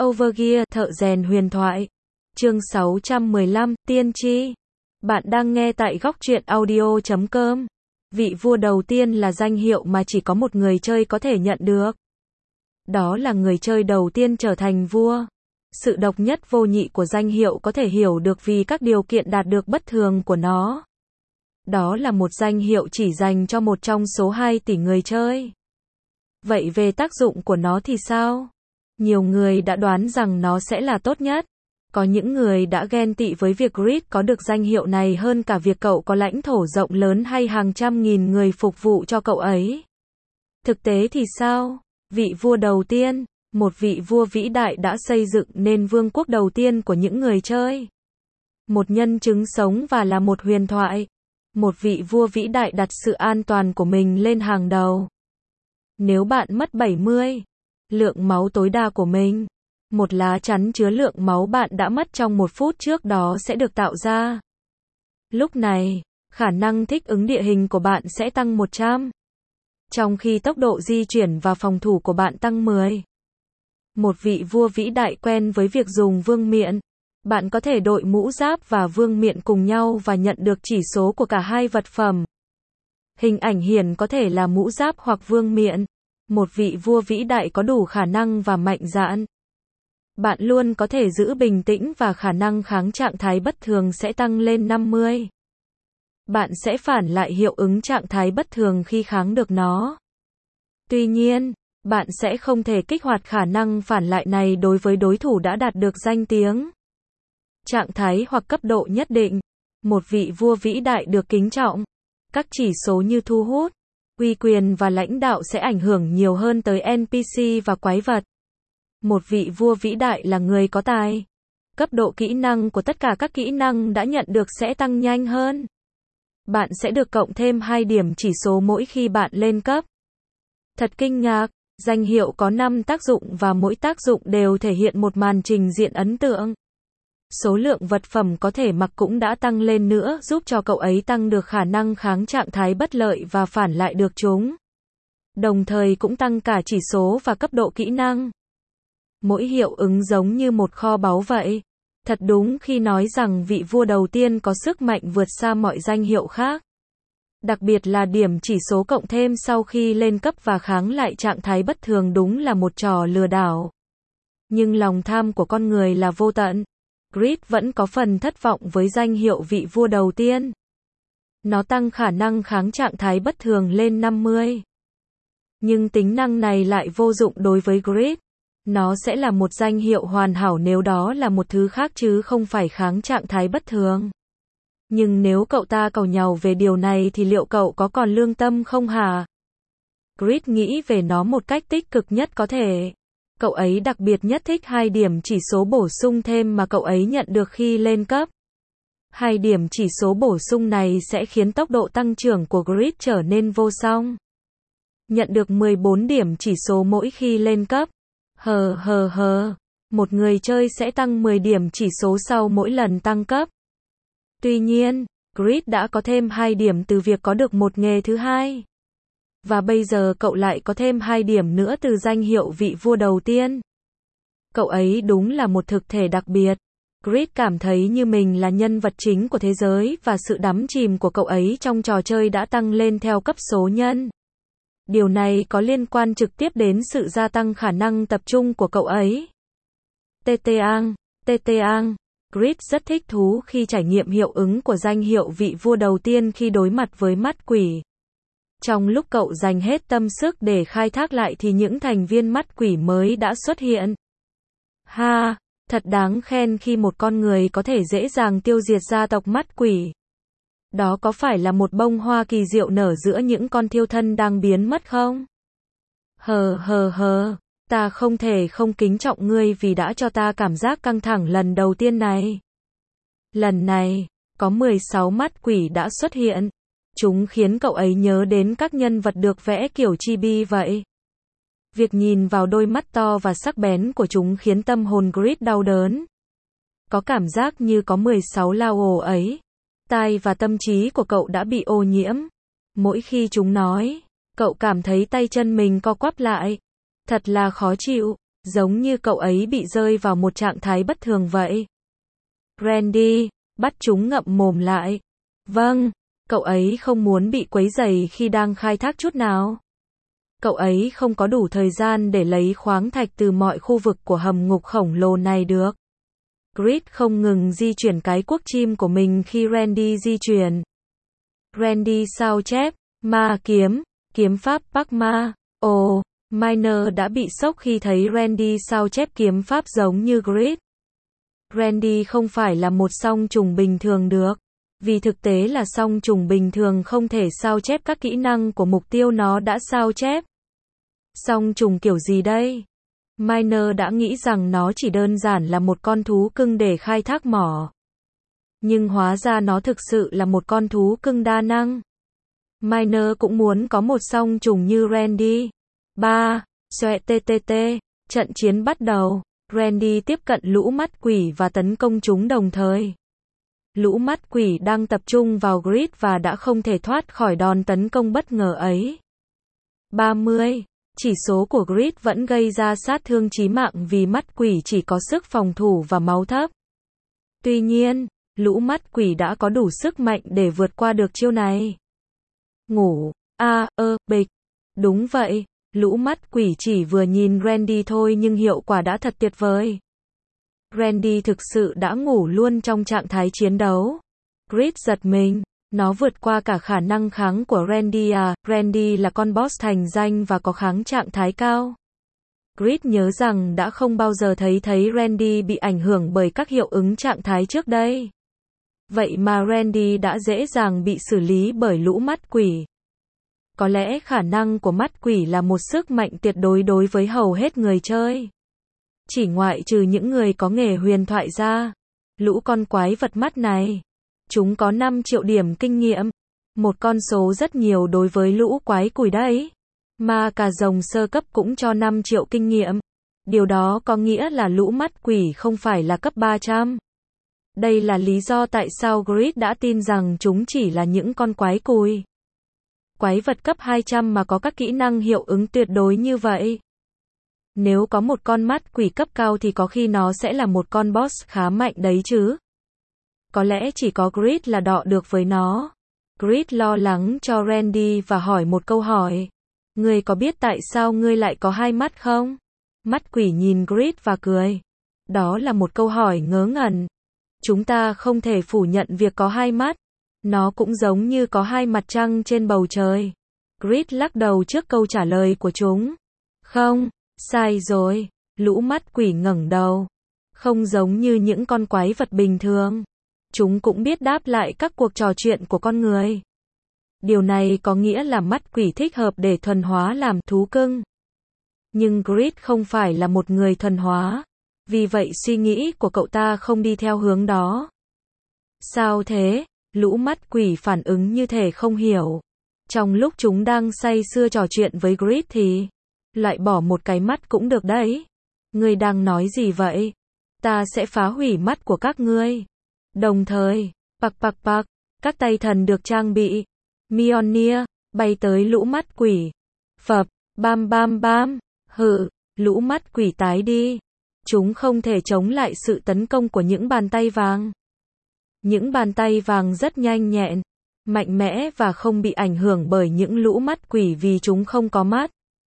Overgear, thợ rèn huyền thoại. Chương 615, tiên tri. Bạn đang nghe tại góc truyện audio.com. Vị vua đầu tiên là danh hiệu mà chỉ có một người chơi có thể nhận được. Đó là người chơi đầu tiên trở thành vua. Sự độc nhất vô nhị của danh hiệu có thể hiểu được vì các điều kiện đạt được bất thường của nó. Đó là một danh hiệu chỉ dành cho một trong số 2 tỷ người chơi. Vậy về tác dụng của nó thì sao? Nhiều người đã đoán rằng nó sẽ là tốt nhất. Có những người đã ghen tị với việc Grid có được danh hiệu này hơn cả việc cậu có lãnh thổ rộng lớn hay hàng trăm nghìn người phục vụ cho cậu ấy. Thực tế thì sao? Vị vua đầu tiên, một vị vua vĩ đại đã xây dựng nên vương quốc đầu tiên của những người chơi. Một nhân chứng sống và là một huyền thoại. Một vị vua vĩ đại đặt sự an toàn của mình lên hàng đầu. Nếu bạn mất 70 lượng máu tối đa của mình, một lá chắn chứa lượng máu bạn đã mất trong 1 phút trước đó sẽ được tạo ra. Lúc này, khả năng thích ứng địa hình của bạn sẽ tăng 100. Trong khi tốc độ di chuyển và phòng thủ của bạn tăng 10. Một vị vua vĩ đại quen với việc dùng vương miện. Bạn có thể đội mũ giáp và vương miện cùng nhau và nhận được chỉ số của cả hai vật phẩm. Hình ảnh hiển có thể là mũ giáp hoặc vương miện. Một vị vua vĩ đại có đủ khả năng và mạnh dạn. Bạn luôn có thể giữ bình tĩnh và khả năng kháng trạng thái bất thường sẽ tăng lên 50. Bạn sẽ phản lại hiệu ứng trạng thái bất thường khi kháng được nó. Tuy nhiên, bạn sẽ không thể kích hoạt khả năng phản lại này đối với đối thủ đã đạt được danh tiếng. Trạng thái hoặc cấp độ nhất định. Một vị vua vĩ đại được kính trọng. Các chỉ số như thu hút, uy quyền và lãnh đạo sẽ ảnh hưởng nhiều hơn tới NPC và quái vật. Một vị vua vĩ đại là người có tài. Cấp độ kỹ năng của tất cả các kỹ năng đã nhận được sẽ tăng nhanh hơn. Bạn sẽ được cộng thêm 2 điểm chỉ số mỗi khi bạn lên cấp. Thật kinh ngạc, danh hiệu có 5 tác dụng và mỗi tác dụng đều thể hiện một màn trình diện ấn tượng. Số lượng vật phẩm có thể mặc cũng đã tăng lên nữa, giúp cho cậu ấy tăng được khả năng kháng trạng thái bất lợi và phản lại được chúng. Đồng thời cũng tăng cả chỉ số và cấp độ kỹ năng. Mỗi hiệu ứng giống như một kho báu vậy. Thật đúng khi nói rằng vị vua đầu tiên có sức mạnh vượt xa mọi danh hiệu khác. Đặc biệt là điểm chỉ số cộng thêm sau khi lên cấp và kháng lại trạng thái bất thường đúng là một trò lừa đảo. Nhưng lòng tham của con người là vô tận. Grid vẫn có phần thất vọng với danh hiệu vị vua đầu tiên. Nó tăng khả năng kháng trạng thái bất thường lên 50. Nhưng tính năng này lại vô dụng đối với Grid. Nó sẽ là một danh hiệu hoàn hảo nếu đó là một thứ khác chứ không phải kháng trạng thái bất thường. Nhưng nếu cậu ta cầu nhàu về điều này thì liệu cậu có còn lương tâm không hả? Grid nghĩ về nó một cách tích cực nhất có thể. Cậu ấy đặc biệt nhất thích 2 điểm chỉ số bổ sung thêm mà cậu ấy nhận được khi lên cấp. 2 điểm chỉ số bổ sung này sẽ khiến tốc độ tăng trưởng của Grid trở nên vô song. Nhận được 14 điểm chỉ số mỗi khi lên cấp. Một người chơi sẽ tăng 10 điểm chỉ số sau mỗi lần tăng cấp. Tuy nhiên, Grid đã có thêm 2 điểm từ việc có được một nghề thứ hai. Và bây giờ cậu lại có thêm 2 điểm nữa từ danh hiệu vị vua đầu tiên. Cậu ấy đúng là một thực thể đặc biệt. Grid cảm thấy như mình là nhân vật chính của thế giới và sự đắm chìm của cậu ấy trong trò chơi đã tăng lên theo cấp số nhân. Điều này có liên quan trực tiếp đến sự gia tăng khả năng tập trung của cậu ấy. TTang. Grid rất thích thú khi trải nghiệm hiệu ứng của danh hiệu vị vua đầu tiên khi đối mặt với mắt quỷ. Trong lúc cậu dành hết tâm sức để khai thác lại thì những thành viên mắt quỷ mới đã xuất hiện. Thật đáng khen khi một con người có thể dễ dàng tiêu diệt gia tộc mắt quỷ. Đó có phải là một bông hoa kỳ diệu nở giữa những con thiêu thân đang biến mất không? Ta không thể không kính trọng ngươi vì đã cho ta cảm giác căng thẳng lần đầu tiên này. Lần này, có 16 mắt quỷ đã xuất hiện. Chúng khiến cậu ấy nhớ đến các nhân vật được vẽ kiểu chibi vậy. Việc nhìn vào đôi mắt to và sắc bén của chúng khiến tâm hồn Grid đau đớn. Có cảm giác như có 16 lao ồ ấy. Tai và tâm trí của cậu đã bị ô nhiễm. Mỗi khi chúng nói, cậu cảm thấy tay chân mình co quắp lại. Thật là khó chịu. Giống như cậu ấy bị rơi vào một trạng thái bất thường vậy. Randy, bắt chúng ngậm mồm lại. Vâng, cậu ấy không muốn bị quấy rầy khi đang khai thác chút nào. Cậu ấy không có đủ thời gian để lấy khoáng thạch từ mọi khu vực của hầm ngục khổng lồ này được. Grit không ngừng di chuyển cái cuốc chim của mình khi Randy di chuyển. Randy sao chép, ma kiếm, kiếm pháp Bắc Ma. Ồ, Miner đã bị sốc khi thấy Randy sao chép kiếm pháp giống như Grit. Randy không phải là một song trùng bình thường được. Vì thực tế là song trùng bình thường không thể sao chép các kỹ năng của mục tiêu nó đã sao chép. Song trùng kiểu gì đây? Miner đã nghĩ rằng nó chỉ đơn giản là một con thú cưng để khai thác mỏ. Nhưng hóa ra nó thực sự là một con thú cưng đa năng. Miner cũng muốn có một song trùng như Randy. 3. Xoẹ TTT. Trận chiến bắt đầu. Randy tiếp cận lũ mắt quỷ và tấn công chúng đồng thời. Lũ mắt quỷ đang tập trung vào Grit và đã không thể thoát khỏi đòn tấn công bất ngờ ấy. 30. Chỉ số của Grit vẫn gây ra sát thương chí mạng vì mắt quỷ chỉ có sức phòng thủ và máu thấp. Tuy nhiên, lũ mắt quỷ đã có đủ sức mạnh để vượt qua được chiêu này. Ngủ, bịch. Đúng vậy, lũ mắt quỷ chỉ vừa nhìn Randy thôi nhưng hiệu quả đã thật tuyệt vời. Randy thực sự đã ngủ luôn trong trạng thái chiến đấu. Grit giật mình, nó vượt qua cả khả năng kháng của Randy à, Randy là con boss thành danh và có kháng trạng thái cao. Grit nhớ rằng đã không bao giờ thấy Randy bị ảnh hưởng bởi các hiệu ứng trạng thái trước đây. Vậy mà Randy đã dễ dàng bị xử lý bởi lũ mắt quỷ. Có lẽ khả năng của mắt quỷ là một sức mạnh tuyệt đối đối với hầu hết người chơi. Chỉ ngoại trừ những người có nghề huyền thoại ra. Lũ con quái vật mắt này. Chúng có 5 triệu điểm kinh nghiệm. Một con số rất nhiều đối với lũ quái quỷ đấy. Mà cả rồng sơ cấp cũng cho 5 triệu kinh nghiệm. Điều đó có nghĩa là lũ mắt quỷ không phải là cấp 300. Đây là lý do tại sao Grit đã tin rằng chúng chỉ là những con quái cùi. Quái vật cấp 200 mà có các kỹ năng hiệu ứng tuyệt đối như vậy. Nếu có một con mắt quỷ cấp cao thì có khi nó sẽ là một con boss khá mạnh đấy chứ. Có lẽ chỉ có Grit là đọ được với nó. Grit lo lắng cho Randy và hỏi một câu hỏi. Ngươi có biết tại sao ngươi lại có 2 mắt không? Mắt quỷ nhìn Grit và cười. Đó là một câu hỏi ngớ ngẩn. Chúng ta không thể phủ nhận việc có 2 mắt. Nó cũng giống như có 2 mặt trăng trên bầu trời. Grit lắc đầu trước câu trả lời của chúng. Không, sai rồi. Lũ mắt quỷ ngẩng đầu. Không giống như những con quái vật bình thường. Chúng cũng biết đáp lại các cuộc trò chuyện của con người. Điều này có nghĩa là mắt quỷ thích hợp để thuần hóa làm thú cưng. Nhưng Grit không phải là một người thuần hóa. Vì vậy suy nghĩ của cậu ta không đi theo hướng đó. Sao thế? Lũ mắt quỷ phản ứng như thể không hiểu. Trong lúc chúng đang say sưa trò chuyện với Grit thì loại bỏ một cái mắt cũng được đấy. Ngươi đang nói gì vậy? Ta sẽ phá hủy mắt của các ngươi. Đồng thời, pak, các tay thần được trang bị. Mjolnir bay tới lũ mắt quỷ. Phập, bam, hự, lũ mắt quỷ tái đi. Chúng không thể chống lại sự tấn công của những bàn tay vàng. Những bàn tay vàng rất nhanh nhẹn, mạnh mẽ và không bị ảnh hưởng bởi những lũ mắt quỷ vì chúng không có mắt.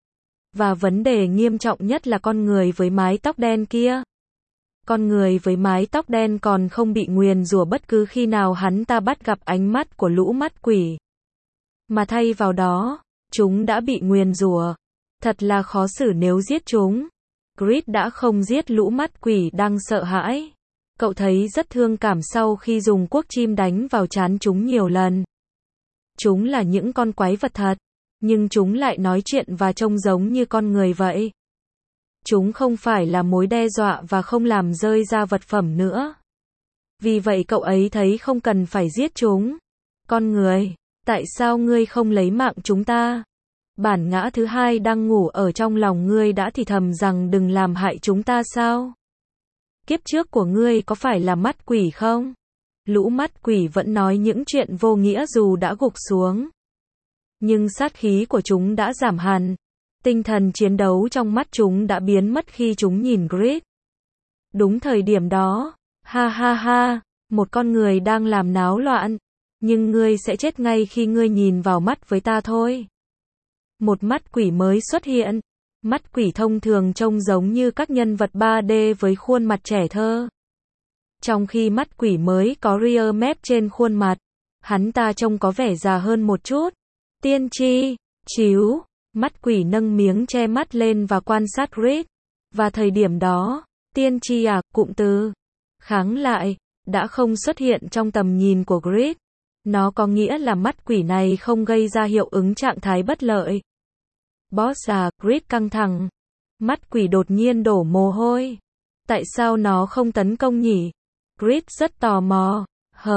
Và vấn đề nghiêm trọng nhất là con người với mái tóc đen kia. Con người với mái tóc đen còn không bị nguyền rủa bất cứ khi nào hắn ta bắt gặp ánh mắt của lũ mắt quỷ. Mà thay vào đó, chúng đã bị nguyền rủa. Thật là khó xử nếu giết chúng. Grit đã không giết lũ mắt quỷ đang sợ hãi. Cậu thấy rất thương cảm sau khi dùng cuốc chim đánh vào trán chúng nhiều lần. Chúng là những con quái vật thật, nhưng chúng lại nói chuyện và trông giống như con người vậy. Chúng không phải là mối đe dọa và không làm rơi ra vật phẩm nữa. Vì vậy cậu ấy thấy không cần phải giết chúng. Con người, tại sao ngươi không lấy mạng chúng ta? Bản ngã thứ hai đang ngủ ở trong lòng ngươi đã thì thầm rằng đừng làm hại chúng ta sao? Kiếp trước của ngươi có phải là mắt quỷ không? Lũ mắt quỷ vẫn nói những chuyện vô nghĩa dù đã gục xuống. Nhưng sát khí của chúng đã giảm hẳn. Tinh thần chiến đấu trong mắt chúng đã biến mất khi chúng nhìn Grid. Đúng thời điểm đó, ha ha ha, một con người đang làm náo loạn, nhưng ngươi sẽ chết ngay khi ngươi nhìn vào mắt với ta thôi. Một mắt quỷ mới xuất hiện. Mắt quỷ thông thường trông giống như các nhân vật 3D với khuôn mặt trẻ thơ. Trong khi mắt quỷ mới có rear map trên khuôn mặt, hắn ta trông có vẻ già hơn một chút. Tiên tri, chíu, mắt quỷ nâng miếng che mắt lên và quan sát Grid. Và thời điểm đó, tiên tri cụm từ kháng lại, đã không xuất hiện trong tầm nhìn của Grid. Nó có nghĩa là mắt quỷ này không gây ra hiệu ứng trạng thái bất lợi. Boss Grid căng thẳng. Mắt quỷ đột nhiên đổ mồ hôi. Tại sao nó không tấn công nhỉ? Grid rất tò mò.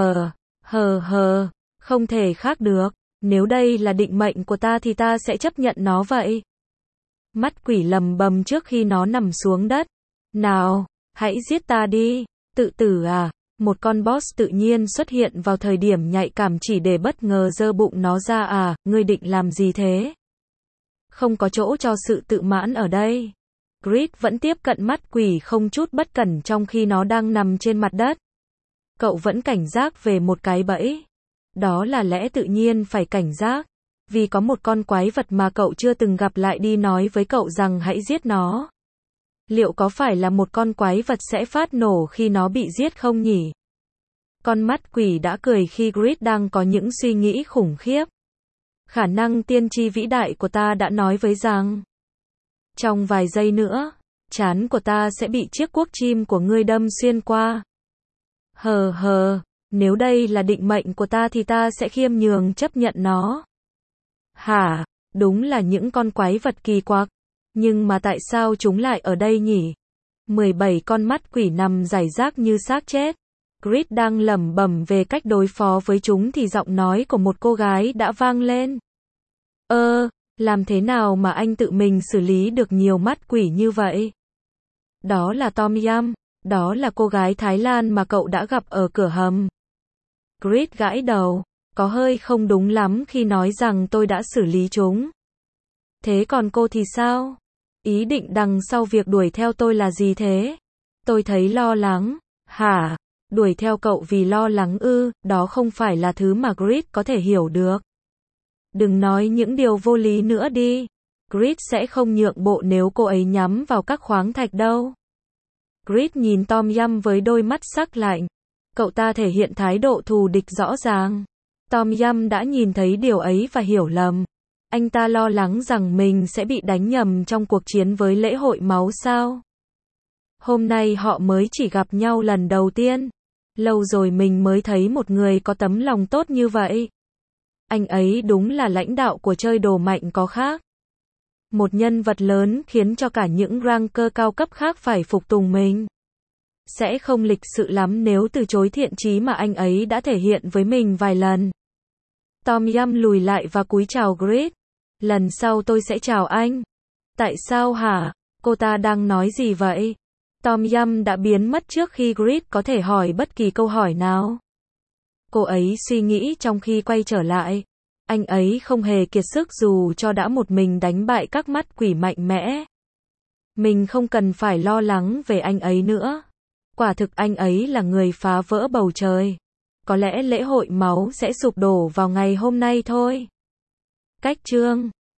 Không thể khác được. Nếu đây là định mệnh của ta thì ta sẽ chấp nhận nó vậy. Mắt quỷ lầm bầm trước khi nó nằm xuống đất. Nào, hãy giết ta đi. Tự tử à? Một con boss tự nhiên xuất hiện vào thời điểm nhạy cảm chỉ để bất ngờ giơ bụng nó ra à, ngươi định làm gì thế? Không có chỗ cho sự tự mãn ở đây. Grid vẫn tiếp cận mắt quỷ không chút bất cẩn trong khi nó đang nằm trên mặt đất. Cậu vẫn cảnh giác về một cái bẫy. Đó là lẽ tự nhiên phải cảnh giác. Vì có một con quái vật mà cậu chưa từng gặp lại đi nói với cậu rằng hãy giết nó. Liệu có phải là một con quái vật sẽ phát nổ khi nó bị giết không nhỉ? Con mắt quỷ đã cười khi Grid đang có những suy nghĩ khủng khiếp. Khả năng tiên tri vĩ đại của ta đã nói với rằng trong vài giây nữa, trán của ta sẽ bị chiếc cuốc chim của ngươi đâm xuyên qua. Nếu đây là định mệnh của ta thì ta sẽ khiêm nhường chấp nhận nó. Hả, đúng là những con quái vật kỳ quặc. Nhưng mà tại sao chúng lại ở đây nhỉ? 17 con mắt quỷ nằm rải rác như xác chết. Grid đang lẩm bẩm về cách đối phó với chúng thì giọng nói của một cô gái đã vang lên. Làm thế nào mà anh tự mình xử lý được nhiều mắt quỷ như vậy? Đó là Tom Yum, đó là cô gái Thái Lan mà cậu đã gặp ở cửa hầm. Grid gãi đầu, có hơi không đúng lắm khi nói rằng tôi đã xử lý chúng. Thế còn cô thì sao? Ý định đằng sau việc đuổi theo tôi là gì thế? Tôi thấy lo lắng. Hả? Đuổi theo cậu vì lo lắng ư? Đó không phải là thứ mà Grid có thể hiểu được. Đừng nói những điều vô lý nữa đi. Grid sẽ không nhượng bộ nếu cô ấy nhắm vào các khoáng thạch đâu. Grid nhìn Tom Yum với đôi mắt sắc lạnh. Cậu ta thể hiện thái độ thù địch rõ ràng. Tom Yum đã nhìn thấy điều ấy và hiểu lầm. Anh ta lo lắng rằng mình sẽ bị đánh nhầm trong cuộc chiến với lễ hội máu sao? Hôm nay họ mới chỉ gặp nhau lần đầu tiên. Lâu rồi mình mới thấy một người có tấm lòng tốt như vậy. Anh ấy đúng là lãnh đạo của chơi đồ mạnh có khác. Một nhân vật lớn khiến cho cả những ranker cao cấp khác phải phục tùng mình. Sẽ không lịch sự lắm nếu từ chối thiện chí mà anh ấy đã thể hiện với mình vài lần. Tom Yum lùi lại và cúi chào Grid. Lần sau tôi sẽ chào anh. Tại sao hả? Cô ta đang nói gì vậy? Tom Yum đã biến mất trước khi Grid có thể hỏi bất kỳ câu hỏi nào. Cô ấy suy nghĩ trong khi quay trở lại. Anh ấy không hề kiệt sức dù cho đã một mình đánh bại các mắt quỷ mạnh mẽ. Mình không cần phải lo lắng về anh ấy nữa. Quả thực anh ấy là người phá vỡ bầu trời. Có lẽ lễ hội máu sẽ sụp đổ vào ngày hôm nay thôi. Cách chương